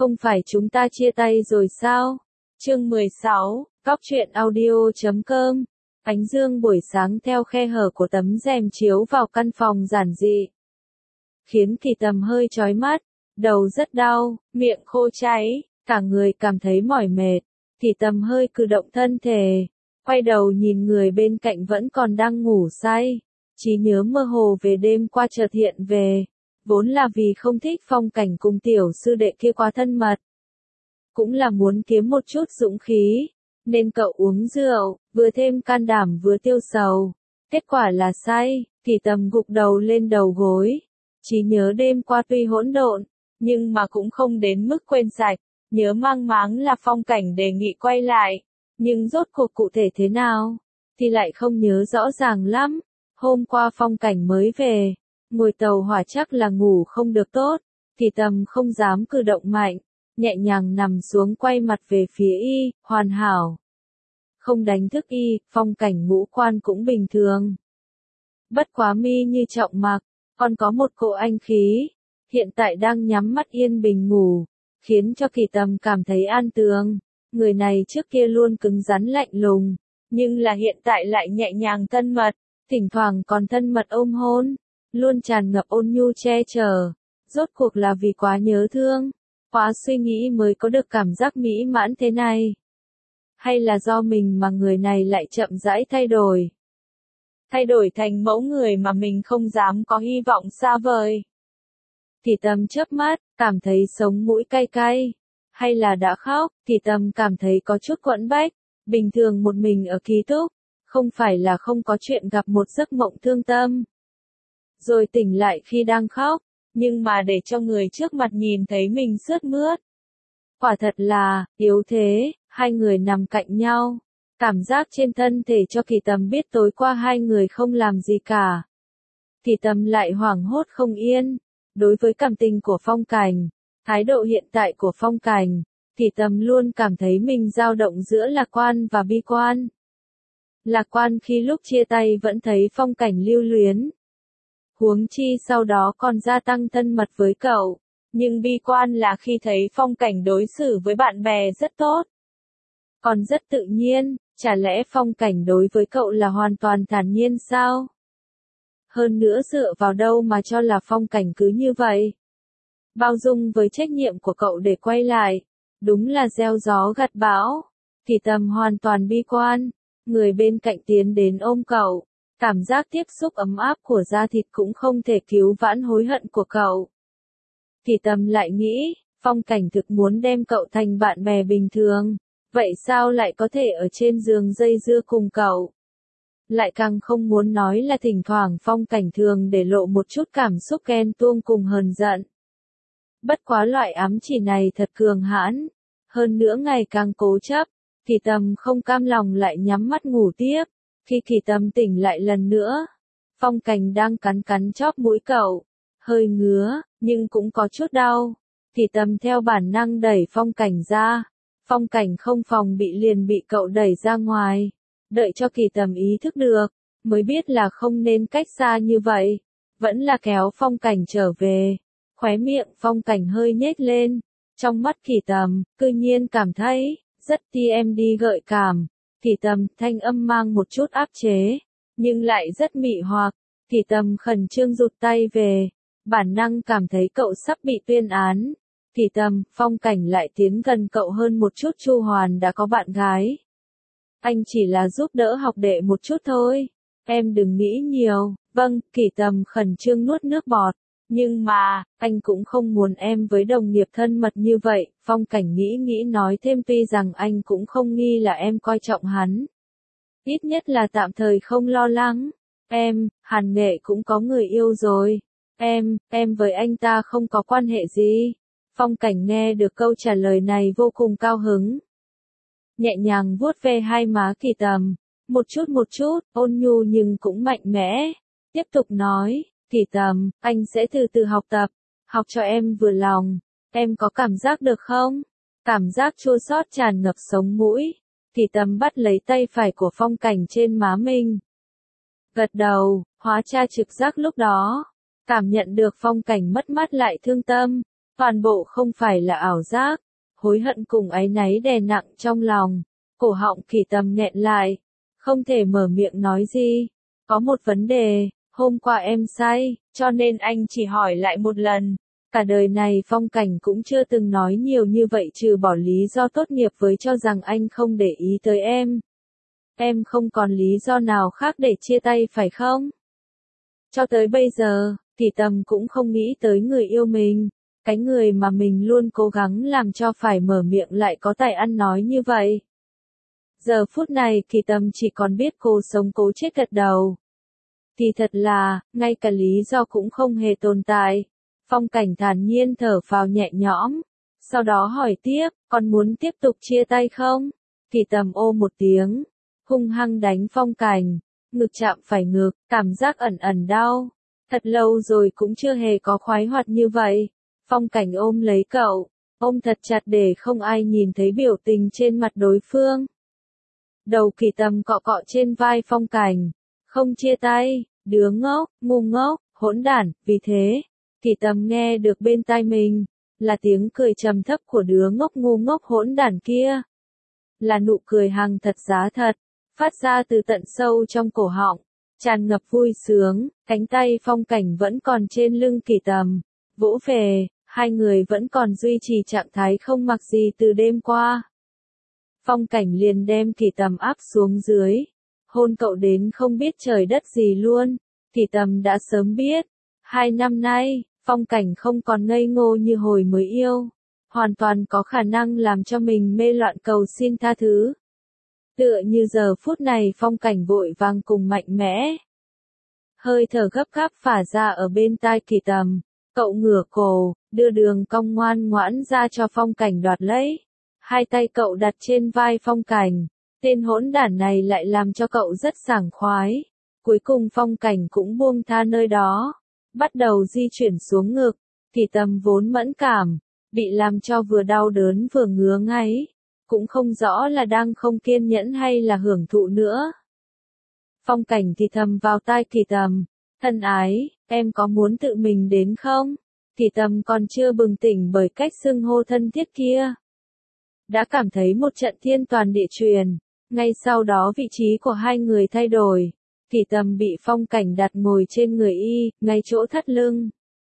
Không phải chúng ta chia tay rồi sao? Chương 16, Cóc truyện audio.com. Ánh dương buổi sáng theo khe hở của tấm rèm chiếu vào căn phòng giản dị, khiến Kỳ Tầm hơi chói mắt, đầu rất đau, miệng khô cháy, cả người cảm thấy mỏi mệt. Kỳ Tầm hơi cử động thân thể, quay đầu nhìn người bên cạnh vẫn còn đang ngủ say, trí nhớ mơ hồ về đêm qua chợt hiện về. Vốn là vì không thích Phong Cảnh cùng tiểu sư đệ kia quá thân mật, cũng là muốn kiếm một chút dũng khí, nên cậu uống rượu, vừa thêm can đảm vừa tiêu sầu. Kết quả là say, Kỳ Tầm gục đầu lên đầu gối. Trí nhớ đêm qua tuy hỗn độn, nhưng mà cũng không đến mức quên sạch. Nhớ mang máng là Phong Cảnh đề nghị quay lại, nhưng rốt cuộc cụ thể thế nào thì lại không nhớ rõ ràng lắm. Hôm qua Phong Cảnh mới về, ngồi tàu hỏa chắc là ngủ không được tốt. Kỳ Tầm không dám cử động mạnh, nhẹ nhàng nằm xuống quay mặt về phía y, hoàn hảo. Không đánh thức y, Phong Cảnh ngũ quan cũng bình thường. Bất quá mi như trọng mặc, còn có một cỗ anh khí, hiện tại đang nhắm mắt yên bình ngủ, khiến cho Kỳ Tầm cảm thấy an tường. Người này trước kia luôn cứng rắn lạnh lùng, nhưng là hiện tại lại nhẹ nhàng thân mật, thỉnh thoảng còn thân mật ôm hôn, luôn tràn ngập ôn nhu che chở. Rốt cuộc là vì quá nhớ thương, quá suy nghĩ mới có được cảm giác mỹ mãn thế này? Hay là do mình mà người này lại chậm rãi thay đổi? Thay đổi thành mẫu người mà mình không dám có hy vọng xa vời. Kỳ Tầm chớp mắt, cảm thấy sống mũi cay cay. Hay là đã khóc? Kỳ Tầm cảm thấy có chút quẫn bách. Bình thường một mình ở ký túc, không phải là không có chuyện gặp một giấc mộng thương tâm, rồi tỉnh lại khi đang khóc, nhưng mà để cho người trước mặt nhìn thấy mình sướt mướt. Quả thật là, yếu thế. Hai người nằm cạnh nhau, cảm giác trên thân thể cho Kỳ Tầm biết tối qua hai người không làm gì cả. Kỳ Tầm lại hoảng hốt không yên. Đối với cảm tình của Phong Cảnh, thái độ hiện tại của Phong Cảnh, Kỳ Tầm luôn cảm thấy mình dao động giữa lạc quan và bi quan. Lạc quan khi lúc chia tay vẫn thấy Phong Cảnh lưu luyến, huống chi sau đó còn gia tăng thân mật với cậu. Nhưng bi quan là khi thấy Phong Cảnh đối xử với bạn bè rất tốt, còn rất tự nhiên. Chả lẽ Phong Cảnh đối với cậu là hoàn toàn thản nhiên sao? Hơn nữa dựa vào đâu mà cho là Phong Cảnh cứ như vậy? Bao dung với trách nhiệm của cậu để quay lại, đúng là gieo gió gặt bão. Kỳ Tầm hoàn toàn bi quan. Người bên cạnh tiến đến ôm cậu, cảm giác tiếp xúc ấm áp của da thịt cũng không thể cứu vãn hối hận của cậu. Kỳ Tầm lại nghĩ, Phong Cảnh thực muốn đem cậu thành bạn bè bình thường, vậy sao lại có thể ở trên giường dây dưa cùng cậu? Lại càng không muốn nói là thỉnh thoảng Phong Cảnh thường để lộ một chút cảm xúc ghen tuông cùng hờn giận. Bất quá loại ám chỉ này thật cường hãn, hơn nữa ngày càng cố chấp. Kỳ Tầm không cam lòng lại nhắm mắt ngủ tiếp. Khi Kỳ Tầm tỉnh lại lần nữa, Phong Cảnh đang cắn cắn chóp mũi cậu, hơi ngứa, nhưng cũng có chút đau. Kỳ Tầm theo bản năng đẩy Phong Cảnh ra. Phong Cảnh không phòng bị liền bị cậu đẩy ra ngoài. Đợi cho Kỳ Tầm ý thức được, mới biết là không nên cách xa như vậy. Vẫn là kéo Phong Cảnh trở về. Khóe miệng Phong Cảnh hơi nhếch lên. Trong mắt Kỳ Tầm, cư nhiên cảm thấy rất TMD gợi cảm. Kỳ Tầm thanh âm mang một chút áp chế, nhưng lại rất mị hoặc. Kỳ Tầm khẩn trương rụt tay về, bản năng cảm thấy cậu sắp bị tuyên án. Kỳ Tầm, Phong Cảnh lại tiến gần cậu hơn một chút. Chu Hoàn đã có bạn gái. Anh chỉ là giúp đỡ học đệ một chút thôi. Em đừng nghĩ nhiều. Vâng, Kỳ Tầm khẩn trương nuốt nước bọt. Nhưng mà, anh cũng không muốn em với đồng nghiệp thân mật như vậy. Phong Cảnh nghĩ nói thêm, tuy rằng anh cũng không nghi là em coi trọng hắn. Ít nhất là tạm thời không lo lắng. Hàn Nghệ cũng có người yêu rồi. Em với anh ta không có quan hệ gì. Phong Cảnh nghe được câu trả lời này vô cùng cao hứng. Nhẹ nhàng vuốt ve hai má Kỳ Tầm, một chút, ôn nhu nhưng cũng mạnh mẽ. Tiếp tục nói, Kỳ Tầm, anh sẽ từ từ học tập, học cho em vừa lòng. Em có cảm giác được không? Cảm giác chua xót tràn ngập sống mũi. Kỳ Tầm bắt lấy tay phải của Phong Cảnh trên má mình, gật đầu. Hóa tra trực giác lúc đó, cảm nhận được Phong Cảnh mất mát lại thương tâm. Toàn bộ không phải là ảo giác, hối hận cùng áy náy đè nặng trong lòng, cổ họng Kỳ Tầm nghẹn lại, không thể mở miệng nói gì. Có một vấn đề, hôm qua em say, cho nên anh chỉ hỏi lại một lần. Cả đời này Phong Cảnh cũng chưa từng nói nhiều như vậy trừ bỏ lý do tốt nghiệp với cho rằng anh không để ý tới em. Em không còn lý do nào khác để chia tay phải không? Cho tới bây giờ, Kỳ Tầm cũng không nghĩ tới người yêu mình, cái người mà mình luôn cố gắng làm cho phải mở miệng lại có tài ăn nói như vậy. Giờ phút này Kỳ Tầm chỉ còn biết cố sống cố chết gật đầu. Thì thật là, ngay cả lý do cũng không hề tồn tại. Phong Cảnh thản nhiên thở phào nhẹ nhõm, sau đó hỏi tiếp, còn muốn tiếp tục chia tay không? Kỳ Tầm ô một tiếng, hung hăng đánh Phong Cảnh, ngực chạm phải ngực, cảm giác ẩn ẩn đau. Thật lâu rồi cũng chưa hề có khoái hoạt như vậy. Phong Cảnh ôm lấy cậu, ôm thật chặt để không ai nhìn thấy biểu tình trên mặt đối phương. Đầu Kỳ Tầm cọ cọ trên vai Phong Cảnh, không chia tay, đứa ngốc, ngu ngốc, hỗn đản, vì thế, Kỳ Tầm nghe được bên tai mình, là tiếng cười trầm thấp của đứa ngốc ngu ngốc hỗn đản kia. Là nụ cười hằng thật giá thật, phát ra từ tận sâu trong cổ họng, tràn ngập vui sướng, cánh tay Phong Cảnh vẫn còn trên lưng Kỳ Tầm, vỗ về, hai người vẫn còn duy trì trạng thái không mặc gì từ đêm qua. Phong Cảnh liền đem Kỳ Tầm áp xuống dưới, hôn cậu đến không biết trời đất gì luôn. Kỳ Tầm đã sớm biết, 2 năm nay, Phong Cảnh không còn ngây ngô như hồi mới yêu, hoàn toàn có khả năng làm cho mình mê loạn cầu xin tha thứ. Tựa như giờ phút này Phong Cảnh vội vàng cùng mạnh mẽ. Hơi thở gấp gáp phả ra ở bên tai Kỳ Tầm, cậu ngửa cổ, đưa đường cong ngoan ngoãn ra cho Phong Cảnh đoạt lấy. Hai tay cậu đặt trên vai Phong Cảnh, tên hỗn đản này lại làm cho cậu rất sảng khoái. Cuối cùng Phong Cảnh cũng buông tha nơi đó, bắt đầu di chuyển xuống ngực. Kỳ Tầm vốn mẫn cảm, bị làm cho vừa đau đớn vừa ngứa ngáy, cũng không rõ là đang không kiên nhẫn hay là hưởng thụ nữa. Phong Cảnh thì thầm vào tai Kỳ Tầm, thân ái, em có muốn tự mình đến không? Kỳ Tầm còn chưa bừng tỉnh bởi cách xưng hô thân thiết kia, đã cảm thấy một trận thiên toàn địa truyền. Ngay sau đó vị trí của hai người thay đổi. Kỳ Tầm bị Phong Cảnh đặt ngồi trên người y, ngay chỗ thắt lưng.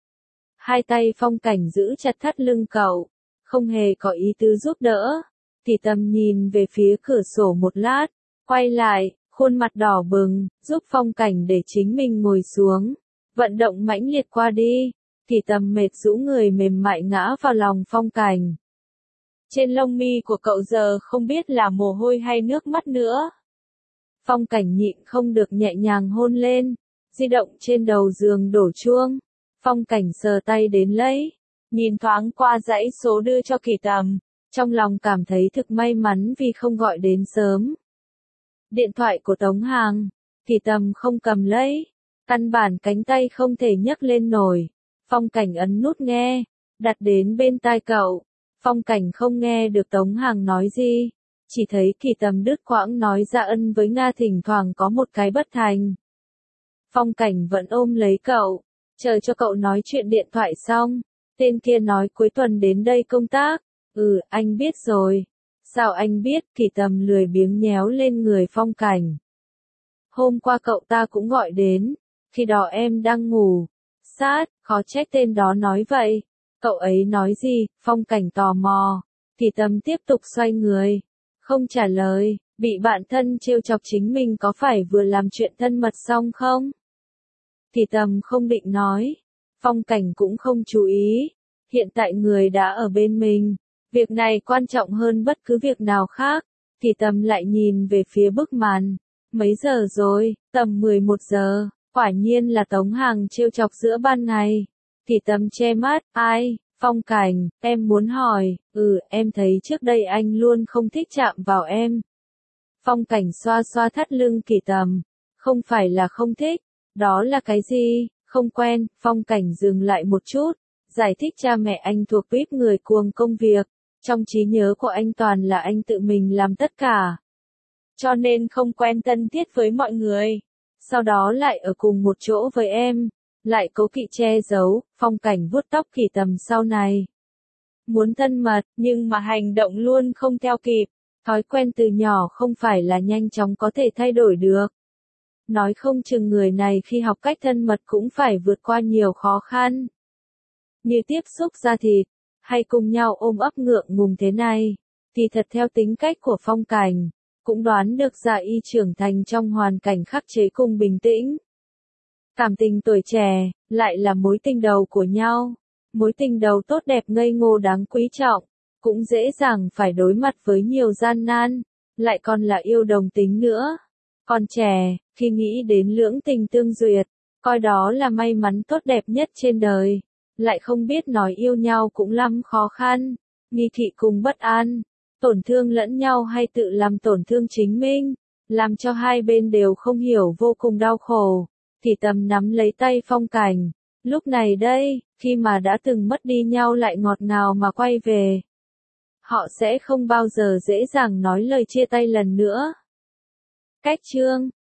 Hai tay Phong Cảnh giữ chặt thắt lưng cậu, không hề có ý tứ giúp đỡ. Kỳ Tầm nhìn về phía cửa sổ một lát, quay lại, khuôn mặt đỏ bừng, giúp Phong Cảnh để chính mình ngồi xuống. Vận động mãnh liệt qua đi. Kỳ Tầm mệt rũ người mềm mại ngã vào lòng Phong Cảnh. Trên lông mi của cậu giờ không biết là mồ hôi hay nước mắt nữa. Phong Cảnh nhịn không được nhẹ nhàng hôn lên, di động trên đầu giường đổ chuông. Phong Cảnh sờ tay đến lấy, nhìn thoáng qua dãy số đưa cho Kỳ Tầm, trong lòng cảm thấy thực may mắn vì không gọi đến sớm. Điện thoại của Tống Hàng, Kỳ Tầm không cầm lấy, căn bản cánh tay không thể nhấc lên nổi. Phong Cảnh ấn nút nghe, đặt đến bên tai cậu. Phong Cảnh không nghe được Tống Hàng nói gì, chỉ thấy Kỳ Tầm đứt quãng nói ra ân với Nga thỉnh thoảng có một cái bất thành. Phong Cảnh vẫn ôm lấy cậu, chờ cho cậu nói chuyện điện thoại xong. Tên kia nói cuối tuần đến đây công tác. Anh biết rồi. Sao anh biết? Kỳ Tầm lười biếng nhéo lên người Phong Cảnh. Hôm qua cậu ta cũng gọi đến, khi đó em đang ngủ. Sát, khó trách tên đó nói vậy. Cậu ấy nói gì? Phong Cảnh tò mò. Kỳ Tầm tiếp tục xoay người, không trả lời. Bị bạn thân trêu chọc chính mình có phải vừa làm chuyện thân mật xong không? Kỳ Tầm không định nói. Phong Cảnh cũng không chú ý. Hiện tại người đã ở bên mình, việc này quan trọng hơn bất cứ việc nào khác. Kỳ Tầm lại nhìn về phía bức màn. Mấy giờ rồi? Tầm 11 giờ. Quả nhiên là Tống Hàng trêu chọc giữa ban ngày. Kỳ Tầm che mắt, ai? Phong Cảnh, em muốn hỏi. Em thấy trước đây anh luôn không thích chạm vào em. Phong Cảnh xoa xoa thắt lưng Kỳ Tầm. Không phải là không thích, đó là cái gì? Không quen. Phong Cảnh dừng lại một chút, giải thích cha mẹ anh thuộc VIP người cuồng công việc. Trong trí nhớ của anh toàn là anh tự mình làm tất cả, cho nên không quen thân thiết với mọi người. Sau đó lại ở cùng một chỗ với em, lại cố kỵ che giấu. Phong Cảnh vuốt tóc Kỳ Tầm sau này, muốn thân mật, nhưng mà hành động luôn không theo kịp. Thói quen từ nhỏ không phải là nhanh chóng có thể thay đổi được. Nói không chừng người này khi học cách thân mật cũng phải vượt qua nhiều khó khăn. Như tiếp xúc da thịt, hay cùng nhau ôm ấp ngượng ngùng thế này, thì thật theo tính cách của Phong Cảnh, cũng đoán được ra y trưởng thành trong hoàn cảnh khắc chế cùng bình tĩnh. Cảm tình tuổi trẻ, lại là mối tình đầu của nhau. Mối tình đầu tốt đẹp ngây ngô đáng quý trọng, cũng dễ dàng phải đối mặt với nhiều gian nan, lại còn là yêu đồng tính nữa. Còn trẻ, khi nghĩ đến lưỡng tình tương duyệt, coi đó là may mắn tốt đẹp nhất trên đời, lại không biết nói yêu nhau cũng lắm khó khăn, nghi kỵ cùng bất an, tổn thương lẫn nhau hay tự làm tổn thương chính mình, làm cho hai bên đều không hiểu vô cùng đau khổ. Thì Tầm nắm lấy tay Phong Cảnh, lúc này đây, khi mà đã từng mất đi nhau lại ngọt ngào mà quay về. Họ sẽ không bao giờ dễ dàng nói lời chia tay lần nữa. Cách chương